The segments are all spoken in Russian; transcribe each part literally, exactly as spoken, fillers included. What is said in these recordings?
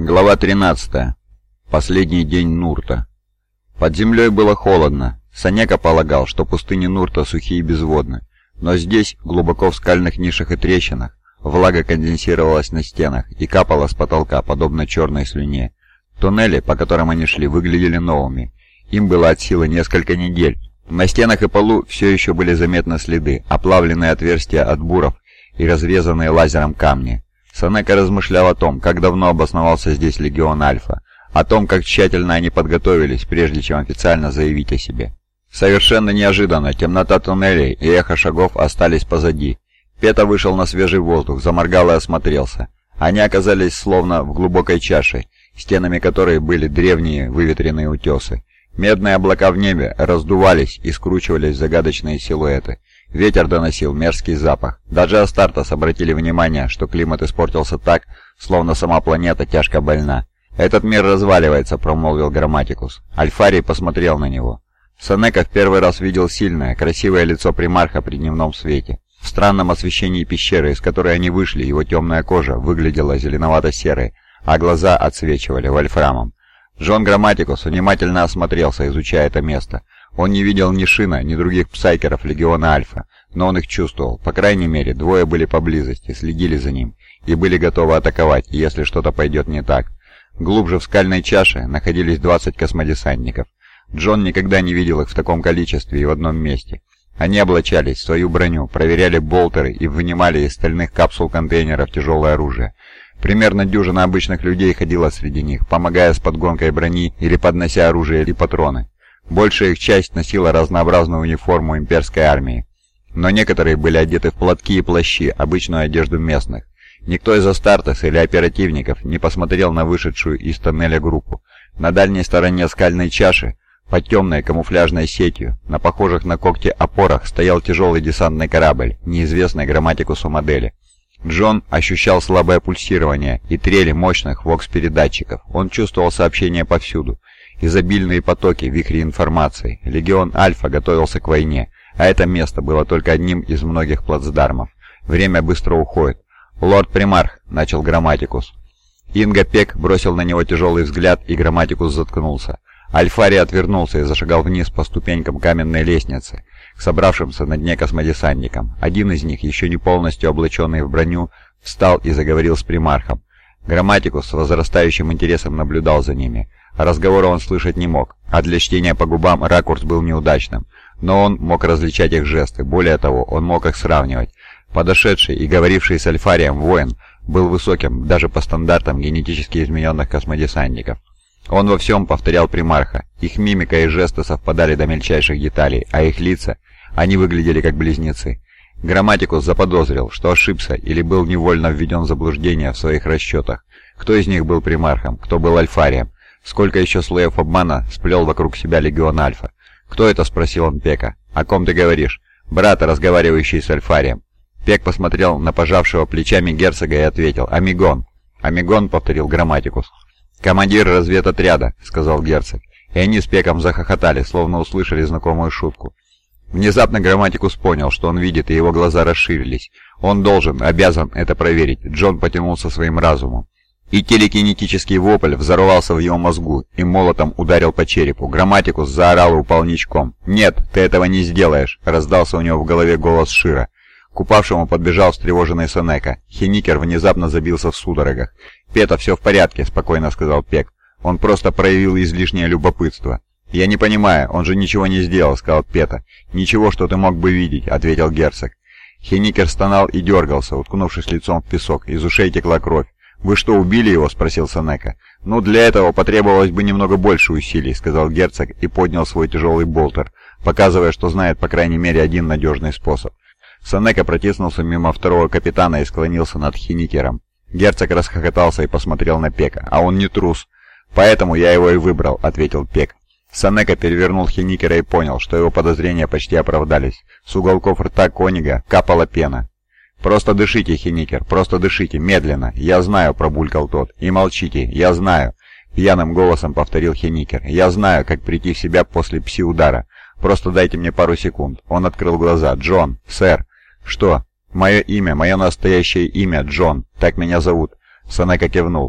Глава тринадцатая. Последний день Нурта. Под землей было холодно. Санека полагал, что пустыни Нурта сухие и безводны. Но здесь, глубоко в скальных нишах и трещинах, влага конденсировалась на стенах и капала с потолка, подобно черной слюне. Туннели, по которым они шли, выглядели новыми. Им было от силы несколько недель. На стенах и полу все еще были заметны следы, оплавленные отверстия от буров и разрезанные лазером камни. Санека размышлял о том, как давно обосновался здесь Легион Альфа, о том, как тщательно они подготовились, прежде чем официально заявить о себе. Совершенно неожиданно темнота туннелей и эхо шагов остались позади. Пета вышел на свежий воздух, заморгал и осмотрелся. Они оказались словно в глубокой чаше, стенами которой были древние выветренные утесы. Медные облака в небе раздувались и скручивались в загадочные силуэты. Ветер доносил мерзкий запах. Даже Астартес обратили внимание, что климат испортился так, словно сама планета тяжко больна. «Этот мир разваливается», — промолвил Грамматикус. Альфарий посмотрел на него. Санека в первый раз видел сильное, красивое лицо примарха при дневном свете. В странном освещении пещеры, из которой они вышли, его темная кожа выглядела зеленовато-серой, а глаза отсвечивали вольфрамом. Джон Грамматикус внимательно осмотрелся, изучая это место. Он не видел ни Шина, ни других псайкеров Легиона Альфа, но он их чувствовал. По крайней мере, двое были поблизости, следили за ним и были готовы атаковать, если что-то пойдет не так. Глубже в скальной чаше находились двадцать космодесантников. Джон никогда не видел их в таком количестве и в одном месте. Они облачались в свою броню, проверяли болтеры и вынимали из стальных капсул-контейнеров тяжелое оружие. Примерно дюжина обычных людей ходила среди них, помогая с подгонкой брони или поднося оружие или патроны. Большая их часть носила разнообразную униформу имперской армии, но некоторые были одеты в платки и плащи, обычную одежду местных. Никто из Астартес или оперативников не посмотрел на вышедшую из тоннеля группу. На дальней стороне скальной чаши, под темной камуфляжной сетью, на похожих на когти опорах стоял тяжелый десантный корабль, неизвестной Грамматикусу модели. Джон ощущал слабое пульсирование и трели мощных вокс-передатчиков. Он чувствовал сообщения повсюду. Изобильные потоки, вихри информации. Легион Альфа готовился к войне, а это место было только одним из многих плацдармов. Время быстро уходит. «Лорд Примарх», — начал Грамматикус. Инга Пек бросил на него тяжелый взгляд, и Грамматикус заткнулся. Альфарий отвернулся и зашагал вниз по ступенькам каменной лестницы, к собравшимся на дне космодесантникам. Один из них, еще не полностью облаченный в броню, встал и заговорил с Примархом. Грамматикус с возрастающим интересом наблюдал за ними. Разговора он слышать не мог, а для чтения по губам ракурс был неудачным, но он мог различать их жесты, более того, он мог их сравнивать. Подошедший и говоривший с Альфарием воин был высоким даже по стандартам генетически измененных космодесантников. Он во всем повторял Примарха, их мимика и жесты совпадали до мельчайших деталей, а их лица, они выглядели как близнецы. Грамматикус заподозрил, что ошибся или был невольно введен в заблуждение в своих расчетах. Кто из них был Примархом, кто был Альфарием? Сколько еще слоев обмана сплел вокруг себя Легион Альфа? «Кто это?» — спросил он Пека. «О ком ты говоришь?» «Брата, разговаривающий с Альфарием». Пек посмотрел на пожавшего плечами герцога и ответил: «Амигон». «Амигон», — повторил Грамматикус. «Командир разведотряда», — сказал герцог. И они с Пеком захохотали, словно услышали знакомую шутку. Внезапно Грамматикус понял, что он видит, и его глаза расширились. Он должен, обязан это проверить. Джон потянулся своим разумом. И телекинетический вопль взорвался в его мозгу и молотом ударил по черепу. Грамматикус заорал и упал ничком. «Нет, ты этого не сделаешь!» — раздался у него в голове голос Шира. К упавшему подбежал встревоженный Санека. Хеникер внезапно забился в судорогах. «Пета, все в порядке», — спокойно сказал Пек. «Он просто проявил излишнее любопытство». «Я не понимаю, он же ничего не сделал», — сказал Пета. «Ничего, что ты мог бы видеть», — ответил герцог. Хеникер стонал и дергался, уткнувшись лицом в песок. Из ушей текла кровь. «Вы что, убили его?» — спросил Санека. «Ну, для этого потребовалось бы немного больше усилий», — сказал герцог и поднял свой тяжелый болтер, показывая, что знает по крайней мере один надежный способ. Санека протиснулся мимо второго капитана и склонился над Хеникером. Герцог расхохотался и посмотрел на Пека. «А он не трус». «Поэтому я его и выбрал», — ответил Пек. Санека перевернул Хеникера и понял, что его подозрения почти оправдались. С уголков рта Конига капала пена. «Просто дышите, Хеникер, просто дышите, медленно. Я знаю», — пробулькал тот. «И молчите, я знаю», — пьяным голосом повторил Хеникер. «Я знаю, как прийти в себя после пси-удара. Просто дайте мне пару секунд». Он открыл глаза. «Джон, сэр». «Что?» «Мое имя, мое настоящее имя, Джон. Так меня зовут». Санека кивнул.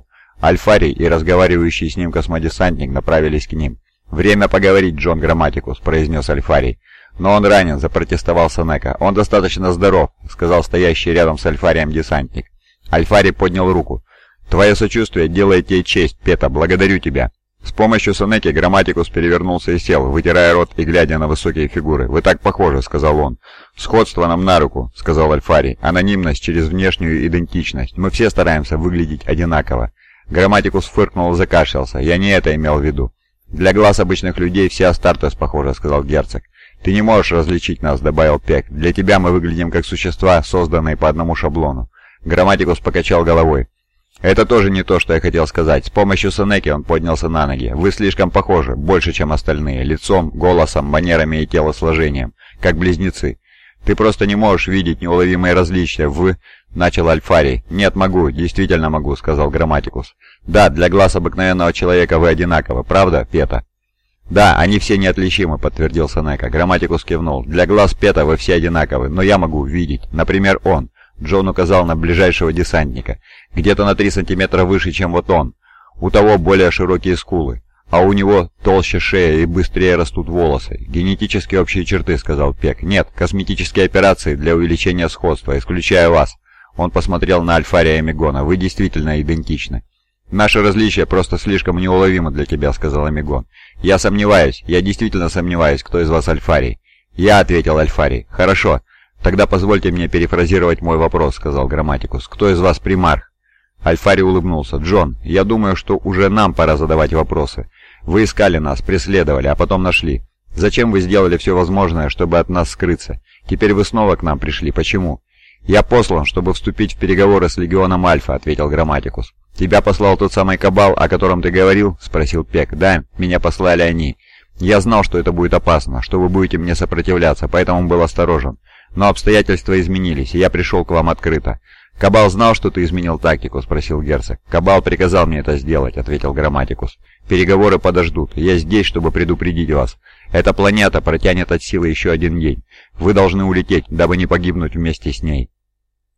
Альфарий и разговаривающий с ним космодесантник направились к ним. «Время поговорить, Джон Грамматикус», — произнес Альфарий. «Но он ранен», — запротестовал Сенека. «Он достаточно здоров», — сказал стоящий рядом с Альфарием десантник. Альфарий поднял руку. «Твое сочувствие делает тебе честь, Пета, благодарю тебя». С помощью Сенеки Грамматикус перевернулся и сел, вытирая рот и глядя на высокие фигуры. «Вы так похожи», — сказал он. «Сходство нам на руку», — сказал Альфарий. «Анонимность через внешнюю идентичность. Мы все стараемся выглядеть одинаково». Грамматикус фыркнул и закашлялся. «Я не это имел в виду». «Для глаз обычных людей все Астартес похожи», — сказал герцог. «Ты не можешь различить нас», — добавил Пек. «Для тебя мы выглядим как существа, созданные по одному шаблону». Грамматикус покачал головой. «Это тоже не то, что я хотел сказать. С помощью Сенеки он поднялся на ноги. Вы слишком похожи, больше, чем остальные, лицом, голосом, манерами и телосложением, как близнецы. Ты просто не можешь видеть неуловимые различия в...» — начал Альфарий. «Нет, могу, действительно могу», — сказал Грамматикус. «Да, для глаз обыкновенного человека вы одинаковы, правда, Пета?» «Да, они все неотличимы», — подтвердил Сенека. Грамматикус кивнул. «Для глаз Пета вы все одинаковы, но я могу видеть. Например, он». Джон указал на ближайшего десантника. «Где-то на три сантиметра выше, чем вот он. У того более широкие скулы, а у него толще шея и быстрее растут волосы. Генетически общие черты», — сказал Пек. «Нет, косметические операции для увеличения сходства, исключая вас». Он посмотрел на Альфария и Мегона. «Вы действительно идентичны». «Наше различие просто слишком неуловимо для тебя», — сказал Мегон. «Я сомневаюсь, я действительно сомневаюсь, кто из вас Альфарий». «Я», — ответил Альфарий. «Хорошо. «Тогда позвольте мне перефразировать мой вопрос», — сказал Грамматикус. «Кто из вас примарх?» Альфарий улыбнулся. «Джон, я думаю, что уже нам пора задавать вопросы. Вы искали нас, преследовали, а потом нашли. Зачем вы сделали все возможное, чтобы от нас скрыться? Теперь вы снова к нам пришли. Почему?» «Я послан, чтобы вступить в переговоры с Легионом Альфа», — ответил Грамматикус. «Тебя послал тот самый Кабал, о котором ты говорил?» — спросил Пек. «Да, меня послали они. Я знал, что это будет опасно, что вы будете мне сопротивляться, поэтому был осторожен. Но обстоятельства изменились, и я пришел к вам открыто». «Кабал знал, что ты изменил тактику?» — спросил герцог. «Кабал приказал мне это сделать», — ответил Грамматикус. «Переговоры подождут. Я здесь, чтобы предупредить вас. Эта планета протянет от силы еще один день. Вы должны улететь, дабы не погибнуть вместе с ней».